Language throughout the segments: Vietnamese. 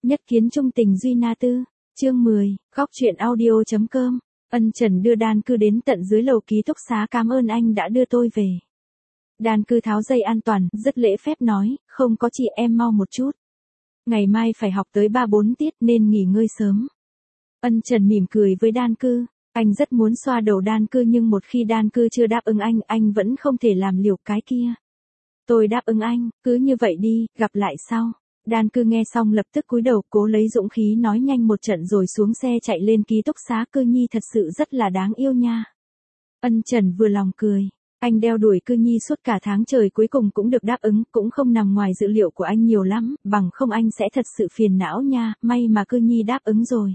Nhất kiến trung tình Duy Na Tư, chương 10, góc truyện audio.com. Ân Trần đưa Đan Cư đến tận dưới lầu ký túc xá, cảm ơn anh đã đưa tôi về. Đan Cư tháo dây an toàn, rất lễ phép nói, không có chị, em mau một chút. Ngày mai phải học tới 3-4 tiết nên nghỉ ngơi sớm. Ân Trần mỉm cười với Đan Cư, anh rất muốn xoa đầu Đan Cư nhưng một khi Đan Cư chưa đáp ứng anh vẫn không thể làm liều cái kia. Tôi đáp ứng anh, cứ như vậy đi, gặp lại sau. Đan Cư nghe xong lập tức cúi đầu, cố lấy dũng khí nói nhanh một trận rồi xuống xe chạy lên ký túc xá. Cư Nhi thật sự rất là đáng yêu nha. Ân Trần vừa lòng cười. Anh đeo đuổi Cư Nhi suốt cả tháng trời cuối cùng cũng được đáp ứng, cũng không nằm ngoài dự liệu của anh nhiều lắm, bằng không anh sẽ thật sự phiền não nha, may mà Cư Nhi đáp ứng rồi.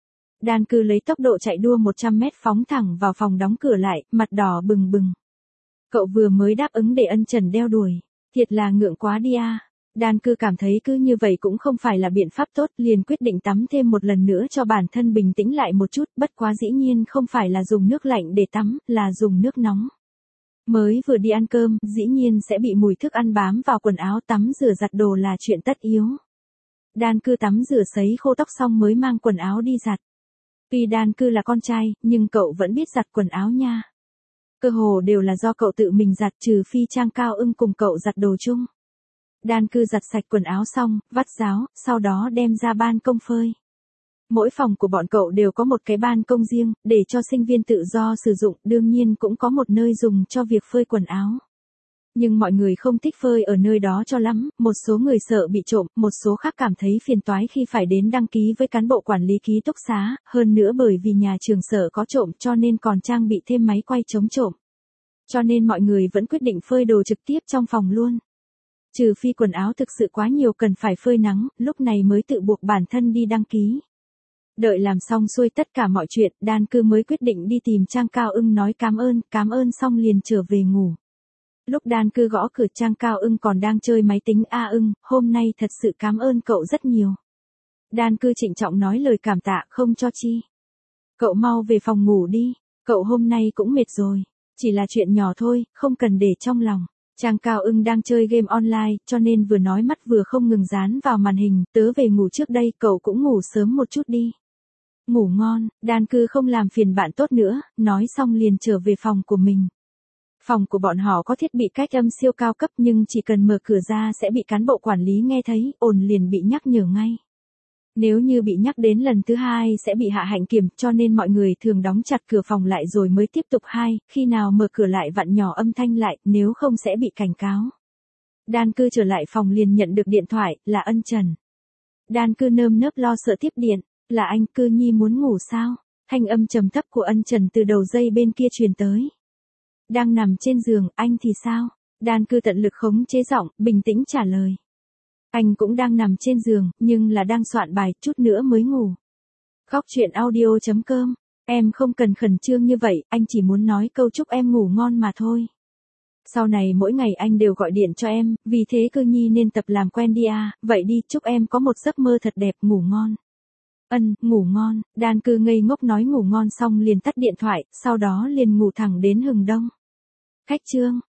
Đan Cư lấy tốc độ chạy đua 100 mét phóng thẳng vào phòng, đóng cửa lại, mặt đỏ bừng bừng. Cậu vừa mới đáp ứng để Ân Trần đeo đuổi, thiệt là ngượng quá đi à. Đan Cư cảm thấy cứ như vậy cũng không phải là biện pháp tốt, liền quyết định tắm thêm một lần nữa cho bản thân bình tĩnh lại một chút, bất quá dĩ nhiên không phải là dùng nước lạnh để tắm, là dùng nước nóng. Mới vừa đi ăn cơm, dĩ nhiên sẽ bị mùi thức ăn bám vào quần áo, tắm rửa giặt đồ là chuyện tất yếu. Đan Cư tắm rửa sấy khô tóc xong mới mang quần áo đi giặt. Tuy Đan Cư là con trai, nhưng cậu vẫn biết giặt quần áo nha. Cơ hồ đều là do cậu tự mình giặt, trừ phi Trang Cao Ưng cùng cậu giặt đồ chung. Đan Cư giặt sạch quần áo xong, vắt ráo, sau đó đem ra ban công phơi. Mỗi phòng của bọn cậu đều có một cái ban công riêng, để cho sinh viên tự do sử dụng, đương nhiên cũng có một nơi dùng cho việc phơi quần áo. Nhưng mọi người không thích phơi ở nơi đó cho lắm, một số người sợ bị trộm, một số khác cảm thấy phiền toái khi phải đến đăng ký với cán bộ quản lý ký túc xá, hơn nữa bởi vì nhà trường sợ có trộm cho nên còn trang bị thêm máy quay chống trộm. Cho nên mọi người vẫn quyết định phơi đồ trực tiếp trong phòng luôn. Trừ phi quần áo thực sự quá nhiều cần phải phơi nắng, lúc này mới tự buộc bản thân đi đăng ký. Đợi làm xong xuôi tất cả mọi chuyện, Đan Cư mới quyết định đi tìm Trang Cao Ưng nói cảm ơn xong liền trở về ngủ. Lúc Đan Cư gõ cửa, Trang Cao Ưng còn đang chơi máy tính. Ưng, hôm nay thật sự cảm ơn cậu rất nhiều. Đan Cư trịnh trọng nói lời cảm tạ, không cho chi. Cậu mau về phòng ngủ đi, cậu hôm nay cũng mệt rồi, chỉ là chuyện nhỏ thôi, không cần để trong lòng. Trang Cao Ưng đang chơi game online, cho nên vừa nói mắt vừa không ngừng dán vào màn hình, tớ về ngủ trước đây, cậu cũng ngủ sớm một chút đi. Ngủ ngon, Đan Cư không làm phiền bạn tốt nữa, nói xong liền trở về phòng của mình. Phòng của bọn họ có thiết bị cách âm siêu cao cấp nhưng chỉ cần mở cửa ra sẽ bị cán bộ quản lý nghe thấy, ồn liền bị nhắc nhở ngay. Nếu như bị nhắc đến lần thứ hai sẽ bị hạ hạnh kiểm, cho nên mọi người thường đóng chặt cửa phòng lại rồi mới tiếp tục khi nào mở cửa lại vặn nhỏ âm thanh lại, nếu không sẽ bị cảnh cáo. Đan Cư trở lại phòng liền nhận được điện thoại, là Ân Trần. Đan Cư nơm nớp lo sợ tiếp điện, là anh. Cư Nhi muốn ngủ sao? Thanh âm trầm thấp của Ân Trần từ đầu dây bên kia truyền tới. Đang nằm trên giường, anh thì sao? Đan Cư tận lực khống chế giọng, bình tĩnh trả lời. Anh cũng đang nằm trên giường, nhưng là đang soạn bài, chút nữa mới ngủ. Góc truyện audio.com. Em không cần khẩn trương như vậy, anh chỉ muốn nói câu chúc em ngủ ngon mà thôi. Sau này mỗi ngày anh đều gọi điện cho em, vì thế Cư Nhi nên tập làm quen đi à, vậy đi, chúc em có một giấc mơ thật đẹp, ngủ ngon. Ngủ ngon. Đan Cư ngây ngốc nói ngủ ngon xong liền tắt điện thoại, sau đó liền ngủ thẳng đến hừng đông. Khách chương.